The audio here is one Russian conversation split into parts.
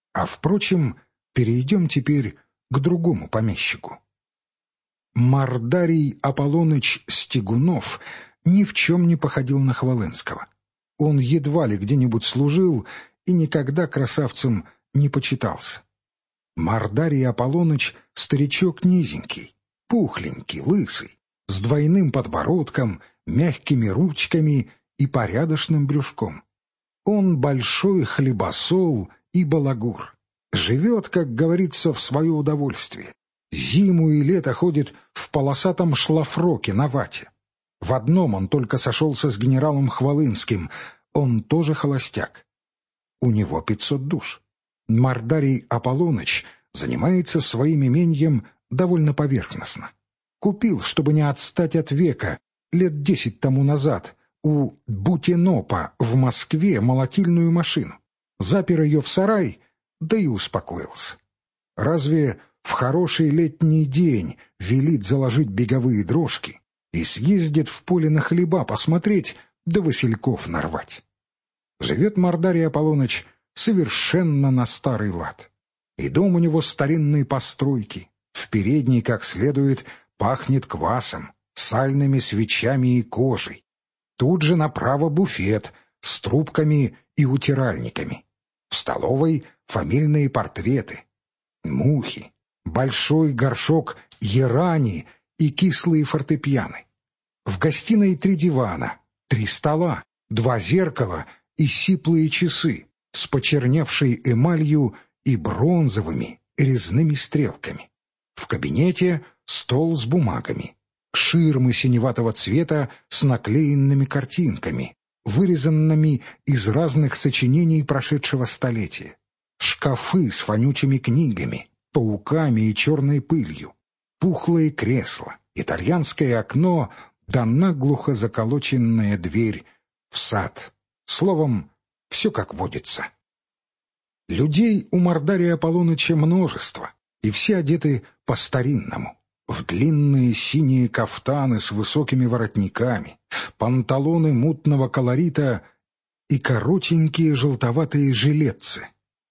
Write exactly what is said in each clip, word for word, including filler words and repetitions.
А, впрочем, перейдем теперь к другому помещику. Мордарий Аполлоныч Стегунов ни в чем не походил на Хвалынского. Он едва ли где-нибудь служил и никогда красавцем не почитался. Мордарий Аполлоныч — старичок низенький, пухленький, лысый, с двойным подбородком, мягкими ручками и порядочным брюшком. Он большой хлебосол и балагур. Живет, как говорится, в свое удовольствие. Зиму и лето ходит в полосатом шлафроке на вате. В одном он только сошелся с генералом Хвалынским, он тоже холостяк. У него пятьсот душ. Мордарий Аполлоныч занимается своим имением довольно поверхностно. Купил, чтобы не отстать от века, лет десять тому назад, у Бутинопа в Москве молотильную машину. Запер ее в сарай, да и успокоился. Разве в хороший летний день велит заложить беговые дрожки и съездит в поле на хлеба посмотреть, да васильков нарвать? Живет Мордарий Аполлоныч совершенно на старый лад. И дом у него старинные постройки, в передней как следует пахнет квасом, сальными свечами и кожей. Тут же направо буфет с трубками и утиральниками. В столовой фамильные портреты, мухи, большой горшок ерани и кислые фортепианы. В гостиной три дивана, три стола, два зеркала и сиплые часы с почерневшей эмалью и бронзовыми резными стрелками. В кабинете стол с бумагами, ширмы синеватого цвета с наклеенными картинками, вырезанными из разных сочинений прошедшего столетия, шкафы с вонючими книгами, пауками и черной пылью, пухлые кресла, итальянское окно да наглухо заколоченная дверь в сад. Словом, все как водится. Людей у Мордария Аполлоныча множество, и все одеты по-старинному, в длинные синие кафтаны с высокими воротниками, панталоны мутного колорита и коротенькие желтоватые жилетцы.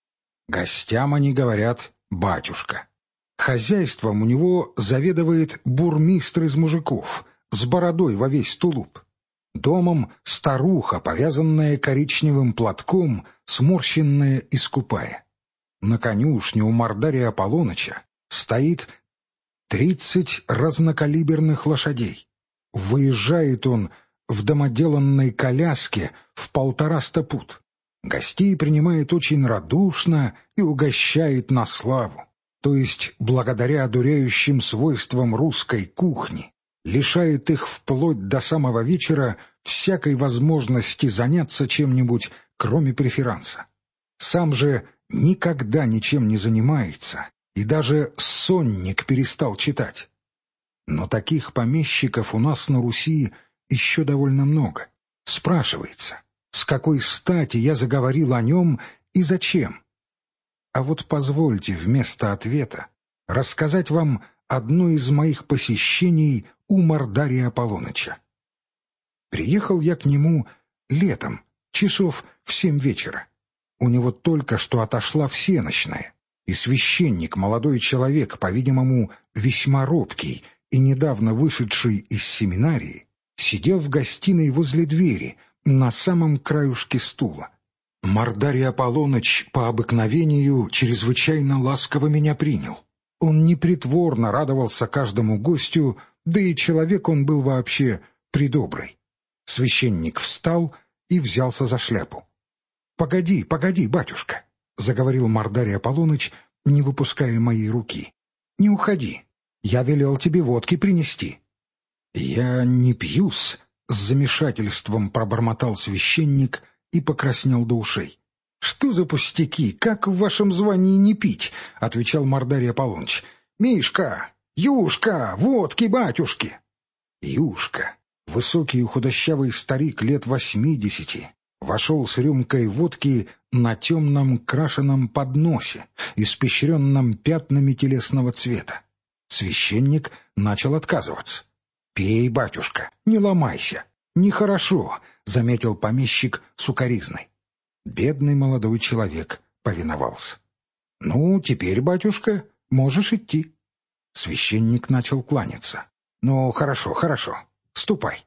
Гостям они говорят «батюшка». Хозяйством у него заведывает бурмистр из мужиков с бородой во весь тулуп. Домом старуха, повязанная коричневым платком, сморщенная и скупая. На конюшне у Мордария Аполлоныча стоит тридцать разнокалиберных лошадей. Выезжает он в домоделанной коляске в полтораста пуд. Гостей принимает очень радушно и угощает на славу, то есть благодаря одуряющим свойствам русской кухни, лишает их вплоть до самого вечера всякой возможности заняться чем-нибудь, кроме преферанса. Сам же никогда ничем не занимается, и даже сонник перестал читать. Но таких помещиков у нас на Руси еще довольно много. Спрашивается, с какой стати я заговорил о нем и зачем? А вот позвольте вместо ответа рассказать вам одно из моих посещений у Мордария Аполлоныча. Приехал я к нему летом, часов в семь вечера. У него только что отошла всенощная, и священник, молодой человек, по-видимому, весьма робкий и недавно вышедший из семинарии, сидел в гостиной возле двери, на самом краюшке стула. Мордарий Аполлоныч по обыкновению чрезвычайно ласково меня принял. Он непритворно радовался каждому гостю, да и человек он был вообще предобрый. Священник встал и взялся за шляпу. — Погоди, погоди, батюшка, — заговорил Мордарий Аполлоныч, не выпуская моей руки. — Не уходи, я велел тебе водки принести. — Я не пью-с, — с замешательством пробормотал священник и покраснел до ушей. — Что за пустяки, как в вашем звании не пить? — отвечал Мордарий Аполлоныч. — Мишка, Юшка, водки, батюшки. Юшка, высокий и худощавый старик лет восьмидесяти, вошел с рюмкой водки на темном крашеном подносе, испещренном пятнами телесного цвета. Священник начал отказываться. — Пей, батюшка, не ломайся. — Нехорошо, — заметил помещик с укоризной. Бедный молодой человек повиновался. «Ну, теперь, батюшка, можешь идти». Священник начал кланяться. «Ну, хорошо, хорошо, ступай».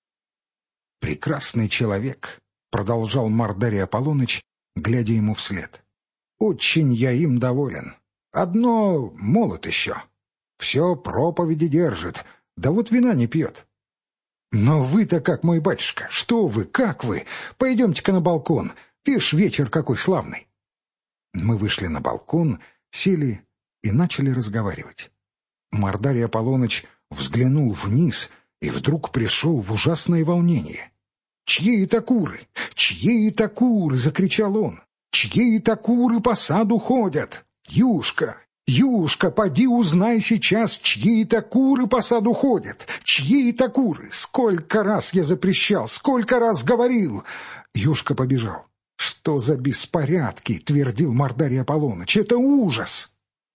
«Прекрасный человек», — продолжал Мордарий Аполлоныч, глядя ему вслед. «Очень я им доволен. Одно молод еще. Все проповеди держит, да вот вина не пьет». «Но вы-то как, мой батюшка? Что вы, как вы? Пойдемте-ка на балкон. Вишь, вечер какой славный». Мы вышли на балкон, сели и начали разговаривать. Мордарий Аполлоныч взглянул вниз и вдруг пришел в ужасное волнение. «Чьи это куры? Чьи это куры?» — закричал он. «Чьи это куры по саду ходят? Юшка! Юшка, поди узнай сейчас, чьи это куры по саду ходят! Чьи это куры? Сколько раз я запрещал, сколько раз говорил!» Юшка побежал. «Что за беспорядки?» — твердил Мордарий Аполлоныч. «Это ужас!»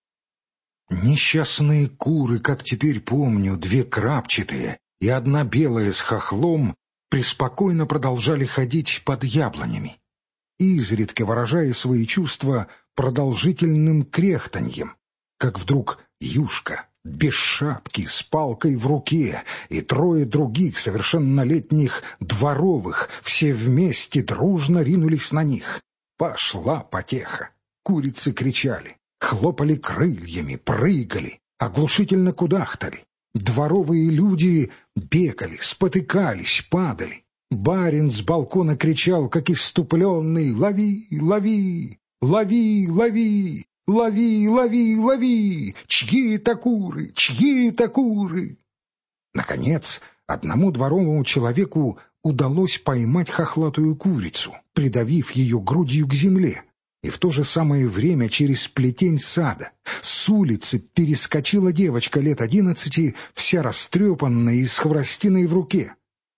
Несчастные куры, как теперь помню, две крапчатые и одна белая с хохлом, преспокойно продолжали ходить под яблонями, изредка выражая свои чувства продолжительным кряхтаньем, как вдруг Юшка, без шапки, с палкой в руке, и трое других совершеннолетних дворовых все вместе дружно ринулись на них. Пошла потеха. Курицы кричали, хлопали крыльями, прыгали, оглушительно кудахтали. Дворовые люди бегали, спотыкались, падали. Барин с балкона кричал, как исступленный: «Лови, лови, лови, лови, лови, лови, лови! Чьи это куры? Чьи это куры?» Наконец, одному дворовому человеку удалось поймать хохлатую курицу, придавив ее грудью к земле. И в то же самое время через плетень сада с улицы перескочила девочка лет одиннадцати, вся растрепанная и с хворостиной в руке.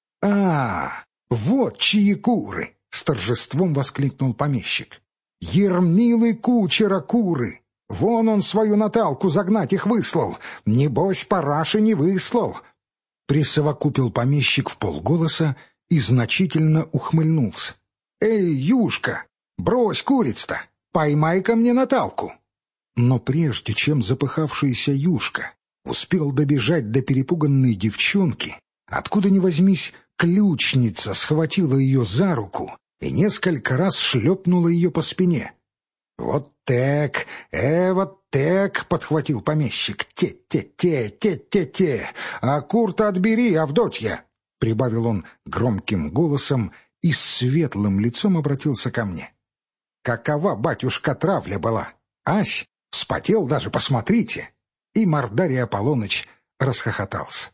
«А, вот чьи куры!» — с торжеством воскликнул помещик. «Ермилы кучера куры! Вон он свою Наталку загнать их выслал! Небось, параши не выслал!» Присовокупил помещик вполголоса и значительно ухмыльнулся. «Эй, Юшка! Брось куриц-то! Поймай-ка мне Наталку!» Но прежде чем запыхавшийся Юшка успел добежать до перепуганной девчонки, откуда ни возьмись, ключница схватила ее за руку и несколько раз шлепнула ее по спине. «Вот так, э, вот так!» — подхватил помещик. «Те-те-те, те-те-те! А кур-то отбери, Авдотья!» — прибавил он громким голосом и с светлым лицом обратился ко мне. «Какова, батюшка, травля была? Ась, вспотел даже, посмотрите!» И Мордарий Аполлоныч расхохотался.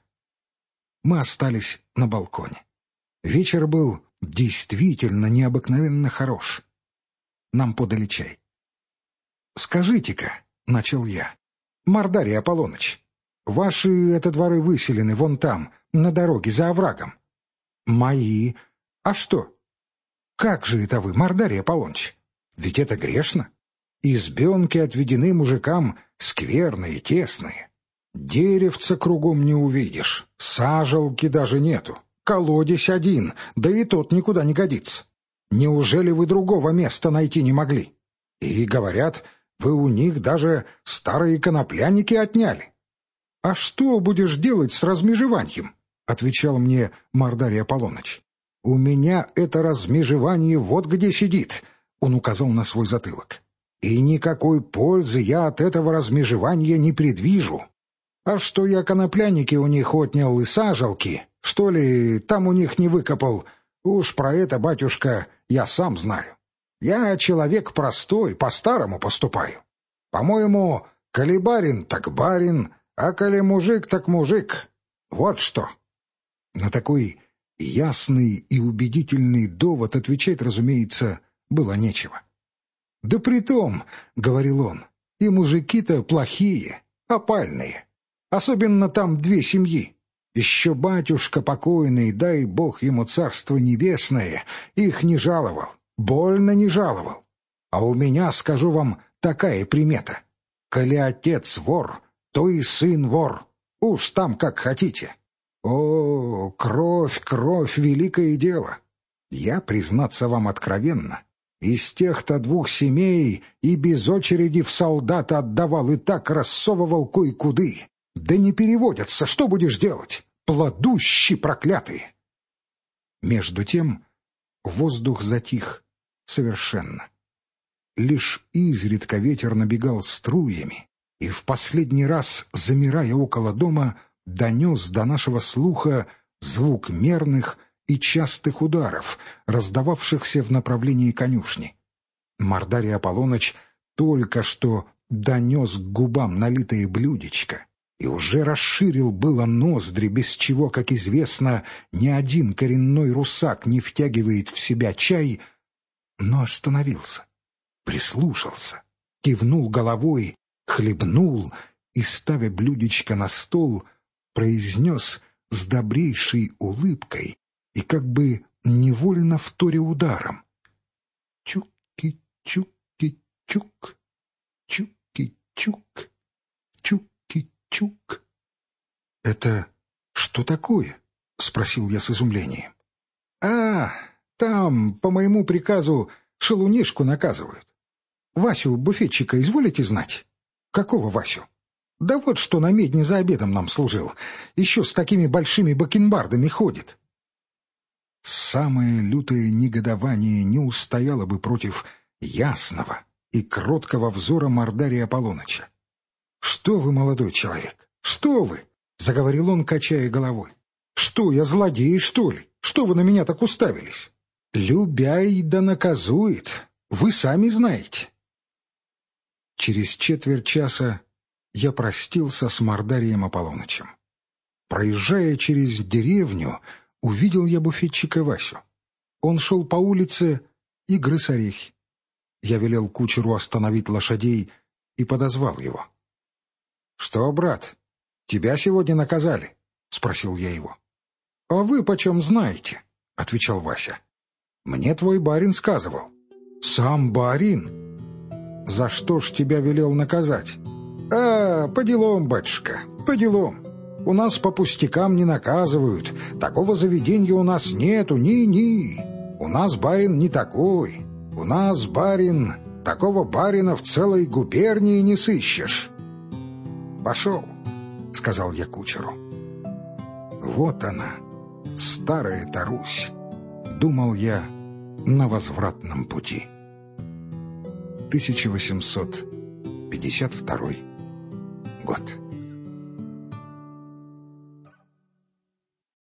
Мы остались на балконе. Вечер был действительно необыкновенно хорош. Нам подали чай. «Скажите-ка», — начал я, — «Мордарий Аполлоныч, ваши это дворы выселены вон там, на дороге за оврагом?» «Мои. А что?» «Как же это вы, Мордарий Аполлоныч? Ведь это грешно. Избенки отведены мужикам скверные, тесные. Деревца кругом не увидишь, сажалки даже нету, колодец один, да и тот никуда не годится. Неужели вы другого места найти не могли? И, говорят, вы у них даже старые конопляники отняли». «А что будешь делать с размежеванием?» — отвечал мне Мордарий Аполлоныч. «У меня это размежевание вот где сидит», — он указал на свой затылок. «И никакой пользы я от этого размежевания не предвижу. А что я конопляники у них отнял и сажалки, что ли, там у них не выкопал, уж про это, батюшка, я сам знаю. Я человек простой, по-старому поступаю. По-моему, коли барин, так барин, а коли мужик, так мужик. Вот что». На такой ясный и убедительный довод отвечать, разумеется, было нечего. «Да притом, — говорил он, — и мужики-то плохие, опальные. Особенно там две семьи. Еще батюшка покойный, дай бог ему царство небесное, их не жаловал, больно не жаловал. А у меня, скажу вам, такая примета. Коли отец вор, то и сын вор. Уж там как хотите. О, кровь, кровь — великое дело. Я, признаться вам откровенно, Из тех-то двух семей и без очереди в солдата отдавал, и так рассовывал кой-куды. Да не переводятся, что будешь делать? Плодущи проклятые!» Между тем воздух затих совершенно. Лишь изредка ветер набегал струями, и в последний раз, замирая около дома, донес до нашего слуха звук мерных и частых ударов, раздававшихся в направлении конюшни. Мордарий Аполлоныч только что донес к губам налитое блюдечко и уже расширил было ноздри, без чего, как известно, ни один коренной русак не втягивает в себя чай, но остановился, прислушался, кивнул головой, хлебнул и, ставя блюдечко на стол, произнес с добрейшей улыбкой и как бы невольно вторя ударом: «Чуки-чуки-чук, чуки-чук, чуки-чук». «Это что такое?» — спросил я с изумлением. «А, там, по моему приказу, шалунишку наказывают. Васю, буфетчика, изволите знать?» «Какого Васю?» «Да вот что на медне за обедом нам служил. Еще с такими большими бакенбардами ходит». Самое лютое негодование не устояло бы против ясного и кроткого взора Мордария Аполлоныча. «Что вы, молодой человек, что вы?» — заговорил он, качая головой. «Что, я злодей, что ли? Что вы на меня так уставились? Любяй да наказует, вы сами знаете». Через четверть часа я простился с Мордарием Аполлонычем. Проезжая через деревню, увидел я буфетчика Васю. Он шел по улице и грыз орехи. Я велел кучеру остановить лошадей и подозвал его. «Что, брат, тебя сегодня наказали?» — спросил я его. «А вы почем знаете?» — отвечал Вася. «Мне твой барин сказывал». «Сам барин? За что ж тебя велел наказать?» «А, по делам, батюшка, по делам. У нас по пустякам не наказывают. Такого заведения у нас нету, ни-ни. У нас барин не такой. У нас барин... Такого барина в целой губернии не сыщешь». «Пошел», — сказал я кучеру. Вот она, старая-то Русь, думал я на возвратном пути. тысяча восемьсот пятьдесят второй год.